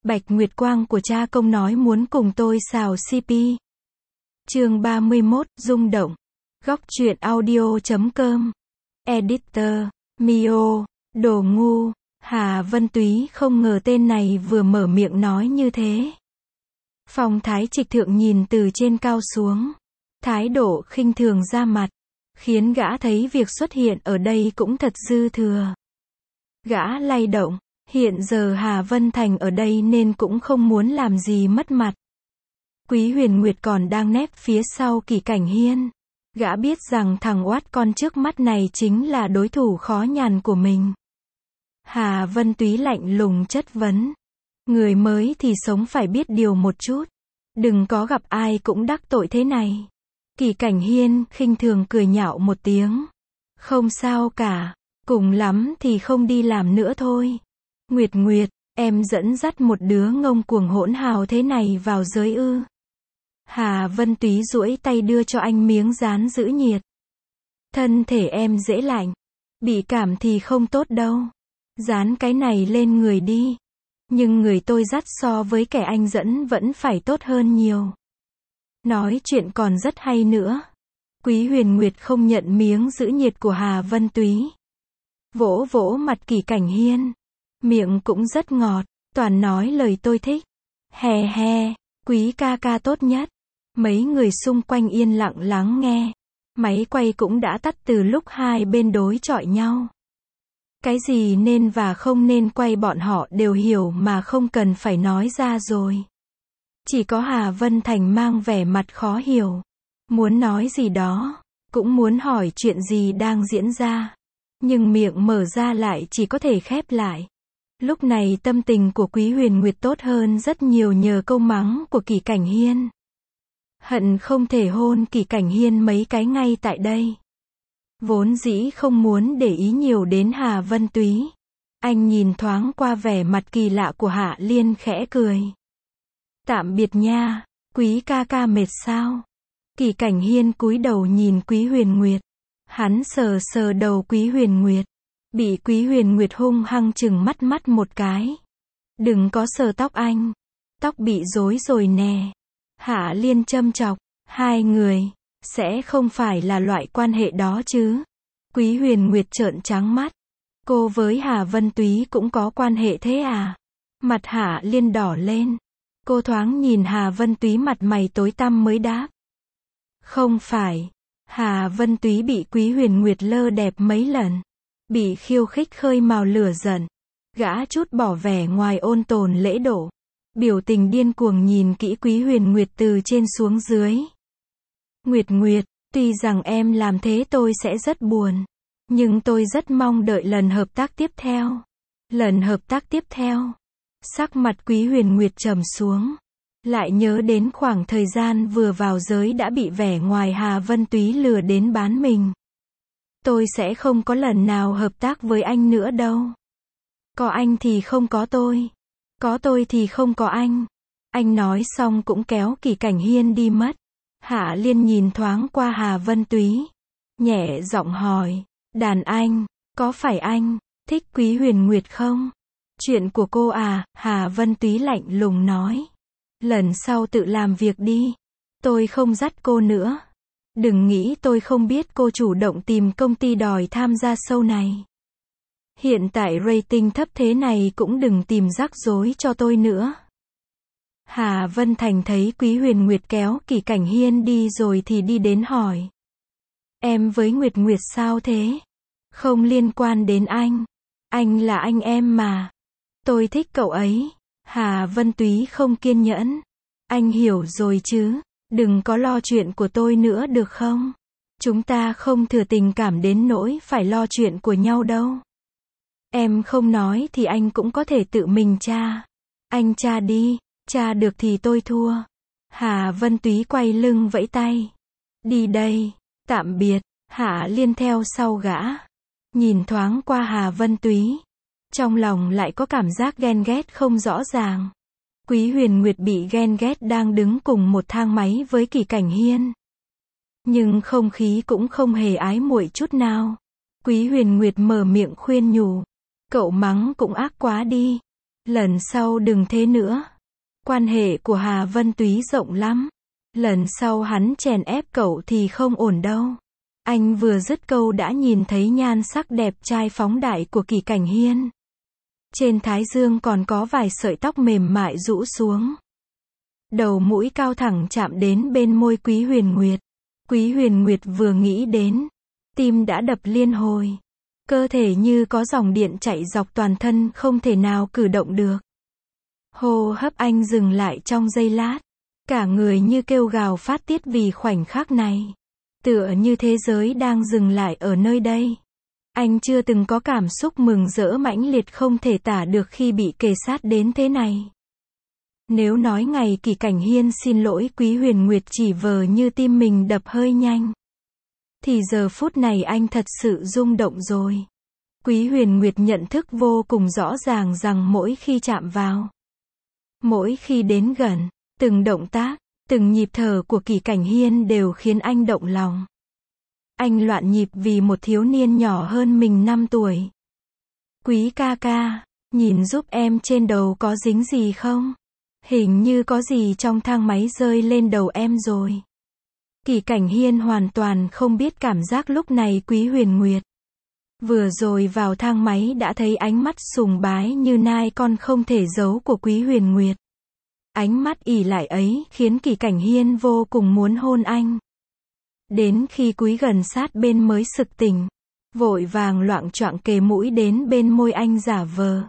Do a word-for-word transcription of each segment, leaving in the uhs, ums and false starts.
Bạch Nguyệt Quang của cha công nói muốn cùng tôi xào xê pê. Chương ba mươi mốt, rung động. Góc truyện audio chấm com. Editor, Mio, đồ ngu. Hà Vân Túy không ngờ tên này vừa mở miệng nói như thế. Phong Thái Trịch Thượng nhìn từ trên cao xuống. Thái độ khinh thường ra mặt. Khiến gã thấy việc xuất hiện ở đây cũng thật dư thừa. Gã lay động. Hiện giờ Hà Vân Thành ở đây nên cũng không muốn làm gì mất mặt. Quý Huyền Nguyệt còn đang nép phía sau Kỷ Cảnh Hiên. Gã biết rằng thằng oát con trước mắt này chính là đối thủ khó nhằn của mình. Hà Vân Túy lạnh lùng chất vấn. Người mới thì sống phải biết điều một chút. Đừng có gặp ai cũng đắc tội thế này. Kỷ Cảnh Hiên khinh thường cười nhạo một tiếng. Không sao cả. Cùng lắm thì không đi làm nữa thôi. Nguyệt Nguyệt, em dẫn dắt một đứa ngông cuồng hỗn hào thế này vào giới ư. Hà Vân Túy duỗi tay đưa cho anh miếng dán giữ nhiệt. Thân thể em dễ lạnh. Bị cảm thì không tốt đâu. Dán cái này lên người đi. Nhưng người tôi dắt so với kẻ anh dẫn vẫn phải tốt hơn nhiều. Nói chuyện còn rất hay nữa. Quý Huyền Nguyệt không nhận miếng giữ nhiệt của Hà Vân Túy. Vỗ vỗ mặt Kỷ Cảnh Hiên. Miệng cũng rất ngọt, toàn nói lời tôi thích. Hè hè, Quý ca ca tốt nhất. Mấy người xung quanh yên lặng lắng nghe. Máy quay cũng đã tắt từ lúc hai bên đối chọi nhau. Cái gì nên và không nên quay bọn họ đều hiểu mà không cần phải nói ra rồi. Chỉ có Hà Vân Thành mang vẻ mặt khó hiểu. Muốn nói gì đó, cũng muốn hỏi chuyện gì đang diễn ra. Nhưng miệng mở ra lại chỉ có thể khép lại. Lúc này tâm tình của Quý Huyền Nguyệt tốt hơn rất nhiều nhờ câu mắng của Kỷ Cảnh Hiên. Hận không thể hôn Kỷ Cảnh Hiên mấy cái ngay tại đây. Vốn dĩ không muốn để ý nhiều đến Hà Vân Túy. Anh nhìn thoáng qua vẻ mặt kỳ lạ của Hạ Liên khẽ cười. Tạm biệt nha, Quý ca ca mệt sao? Kỷ Cảnh Hiên cúi đầu nhìn Quý Huyền Nguyệt. Hắn sờ sờ đầu Quý Huyền Nguyệt. Bị Quý Huyền Nguyệt hung hăng chừng mắt mắt một cái. Đừng có sờ tóc anh. Tóc bị rối rồi nè. Hạ Liên châm chọc. Hai người, sẽ không phải là loại quan hệ đó chứ. Quý Huyền Nguyệt trợn trắng mắt. Cô với Hà Vân Túy cũng có quan hệ thế à? Mặt Hạ Liên đỏ lên. Cô thoáng nhìn Hà Vân Túy mặt mày tối tăm mới đáp. Không phải. Hà Vân Túy bị Quý Huyền Nguyệt lơ đẹp mấy lần. Bị khiêu khích khơi mào lửa giận. Gã chút bỏ vẻ ngoài ôn tồn lễ độ. Biểu tình điên cuồng nhìn kỹ Quý Huyền Nguyệt từ trên xuống dưới. Nguyệt Nguyệt, tuy rằng em làm thế tôi sẽ rất buồn. Nhưng tôi rất mong đợi lần hợp tác tiếp theo. Lần hợp tác tiếp theo. Sắc mặt Quý Huyền Nguyệt trầm xuống. Lại nhớ đến khoảng thời gian vừa vào giới đã bị vẻ ngoài Hà Vân Túy lừa đến bán mình. Tôi sẽ không có lần nào hợp tác với anh nữa đâu. Có anh thì không có tôi. Có tôi thì không có anh. Anh nói xong cũng kéo Kỷ Cảnh Hiên đi mất. Hạ Liên nhìn thoáng qua Hà Vân Túy. Nhẹ giọng hỏi. Đàn anh, có phải anh thích Quý Huyền Nguyệt không? Chuyện của cô à, Hà Vân Túy lạnh lùng nói. Lần sau tự làm việc đi. Tôi không dắt cô nữa. Đừng nghĩ tôi không biết cô chủ động tìm công ty đòi tham gia show này. Hiện tại rating thấp thế này cũng đừng tìm rắc rối cho tôi nữa. Hà Vân Thành thấy Quý Huyền Nguyệt kéo Kỷ Cảnh Hiên đi rồi thì đi đến hỏi. Em với Nguyệt Nguyệt sao thế? Không liên quan đến anh. Anh là anh em mà. Tôi thích cậu ấy. Hà Vân Túy không kiên nhẫn. Anh hiểu rồi chứ. Đừng có lo chuyện của tôi nữa được không? Chúng ta không thừa tình cảm đến nỗi phải lo chuyện của nhau đâu. Em không nói thì anh cũng có thể tự mình tra. Anh tra đi, tra được thì tôi thua. Hà Vân Túy quay lưng vẫy tay. Đi đây, tạm biệt. Hạ Liên theo sau gã. Nhìn thoáng qua Hà Vân Túy. Trong lòng lại có cảm giác ghen ghét không rõ ràng. Quý Huyền Nguyệt bị ghen ghét đang đứng cùng một thang máy với Kỷ Cảnh Hiên. Nhưng không khí cũng không hề ái muội chút nào. Quý Huyền Nguyệt mở miệng khuyên nhủ. Cậu mắng cũng ác quá đi. Lần sau đừng thế nữa. Quan hệ của Hà Vân Túy rộng lắm. Lần sau hắn chèn ép cậu thì không ổn đâu. Anh vừa dứt câu đã nhìn thấy nhan sắc đẹp trai phóng đại của Kỳ Cảnh Hiên. Trên thái dương còn có vài sợi tóc mềm mại rũ xuống. Đầu mũi cao thẳng chạm đến bên môi Quý Huyền Nguyệt. Quý Huyền Nguyệt vừa nghĩ đến, tim đã đập liên hồi. Cơ thể như có dòng điện chạy dọc toàn thân, không thể nào cử động được. Hô hấp anh dừng lại trong giây lát. Cả người như kêu gào phát tiết vì khoảnh khắc này. Tựa như thế giới đang dừng lại ở nơi đây. Anh chưa từng có cảm xúc mừng rỡ mãnh liệt không thể tả được khi bị kề sát đến thế này. Nếu nói ngày Kỳ Cảnh Hiên xin lỗi Quý Huyền Nguyệt chỉ vờ như tim mình đập hơi nhanh, thì giờ phút này anh thật sự rung động rồi. Quý Huyền Nguyệt nhận thức vô cùng rõ ràng rằng mỗi khi chạm vào, mỗi khi đến gần, từng động tác, từng nhịp thở của Kỳ Cảnh Hiên đều khiến anh động lòng. Anh loạn nhịp vì một thiếu niên nhỏ hơn mình năm tuổi. Quý ca ca, nhìn giúp em trên đầu có dính gì không? Hình như có gì trong thang máy rơi lên đầu em rồi. Kỳ Cảnh Hiên hoàn toàn không biết cảm giác lúc này Quý Huyền Nguyệt. Vừa rồi vào thang máy đã thấy ánh mắt sùng bái như nai con không thể giấu của Quý Huyền Nguyệt. Ánh mắt ỉ lại ấy khiến Kỳ Cảnh Hiên vô cùng muốn hôn anh. Đến khi cúi gần sát bên mới sực tỉnh, vội vàng loạng choạng kề mũi đến bên môi anh giả vờ.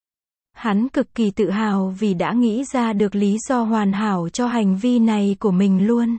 Hắn cực kỳ tự hào vì đã nghĩ ra được lý do hoàn hảo cho hành vi này của mình luôn.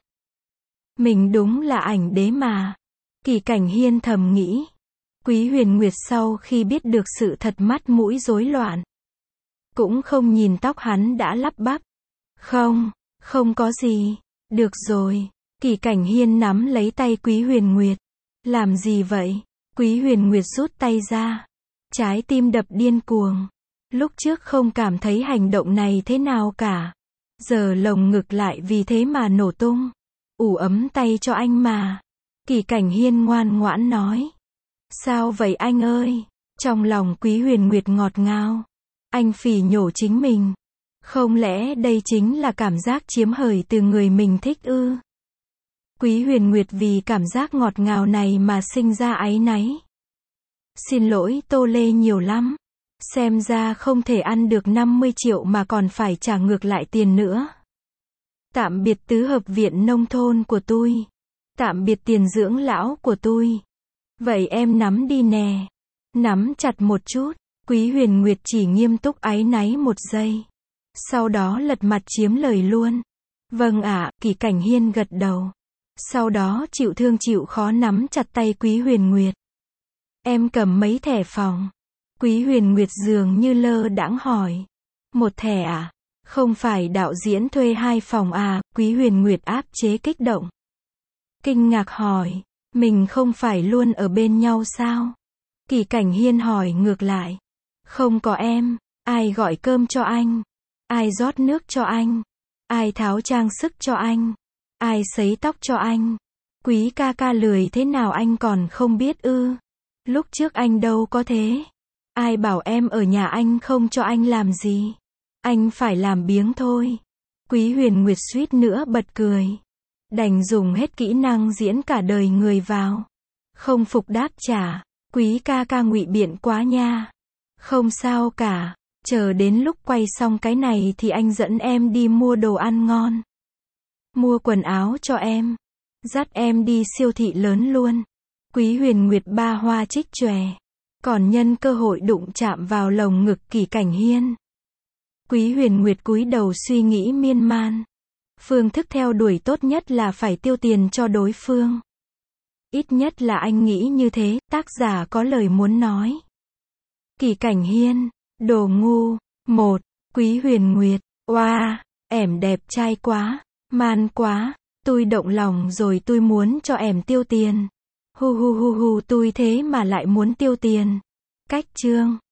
Mình đúng là ảnh đế mà. Kỳ Cảnh Hiên thầm nghĩ. Quý Huyền Nguyệt sau khi biết được sự thật mắt mũi rối loạn. Cũng không nhìn tóc hắn đã lắp bắp. Không, không có gì. Được rồi. Kỳ Cảnh Hiên nắm lấy tay Quý Huyền Nguyệt. Làm gì vậy? Quý Huyền Nguyệt rút tay ra. Trái tim đập điên cuồng. Lúc trước không cảm thấy hành động này thế nào cả. Giờ lồng ngực lại vì thế mà nổ tung. Ủ ấm tay cho anh mà. Kỳ Cảnh Hiên ngoan ngoãn nói. Sao vậy anh ơi? Trong lòng Quý Huyền Nguyệt ngọt ngào. Anh phỉ nhổ chính mình. Không lẽ đây chính là cảm giác chiếm hời từ người mình thích ư? Quý Huyền Nguyệt vì cảm giác ngọt ngào này mà sinh ra áy náy. Xin lỗi Tô Lê nhiều lắm. Xem ra không thể ăn được năm mươi triệu mà còn phải trả ngược lại tiền nữa. Tạm biệt tứ hợp viện nông thôn của tôi. Tạm biệt tiền dưỡng lão của tôi. Vậy em nắm đi nè. Nắm chặt một chút. Quý Huyền Nguyệt chỉ nghiêm túc áy náy một giây. Sau đó lật mặt chiếm lời luôn. Vâng ạ, Kỳ Cảnh Hiên gật đầu. Sau đó chịu thương chịu khó nắm chặt tay Quý Huyền Nguyệt. Em cầm mấy thẻ phòng? Quý Huyền Nguyệt dường như lơ đãng hỏi. Một thẻ à? Không phải đạo diễn thuê hai phòng à? Quý Huyền Nguyệt áp chế kích động. Kinh ngạc hỏi. Mình không phải luôn ở bên nhau sao? Kỳ Cảnh Hiên hỏi ngược lại. Không có em. Ai gọi cơm cho anh? Ai rót nước cho anh? Ai tháo trang sức cho anh? Ai sấy tóc cho anh? Quý ca ca lười thế nào anh còn không biết ư? Lúc trước anh đâu có thế. Ai bảo em ở nhà anh không cho anh làm gì? Anh phải làm biếng thôi. Quý Huyền Nguyệt suýt nữa bật cười. Đành dùng hết kỹ năng diễn cả đời người vào. Không phục đáp trả. Quý ca ca ngụy biện quá nha. Không sao cả. Chờ đến lúc quay xong cái này thì anh dẫn em đi mua đồ ăn ngon. Mua quần áo cho em. Dắt em đi siêu thị lớn luôn. Quý Huyền Nguyệt ba hoa trích chòe. Còn nhân cơ hội đụng chạm vào lồng ngực Kỳ Cảnh Hiên. Quý Huyền Nguyệt cúi đầu suy nghĩ miên man. Phương thức theo đuổi tốt nhất là phải tiêu tiền cho đối phương. Ít nhất là anh nghĩ như thế, tác giả có lời muốn nói. Kỳ Cảnh Hiên, đồ ngu. Một. Quý Huyền Nguyệt, oa, ẻm đẹp trai quá, man quá, tôi động lòng rồi tôi muốn cho ẻm tiêu tiền. Hu hu hu hu tôi thế mà lại muốn tiêu tiền. Cách chương.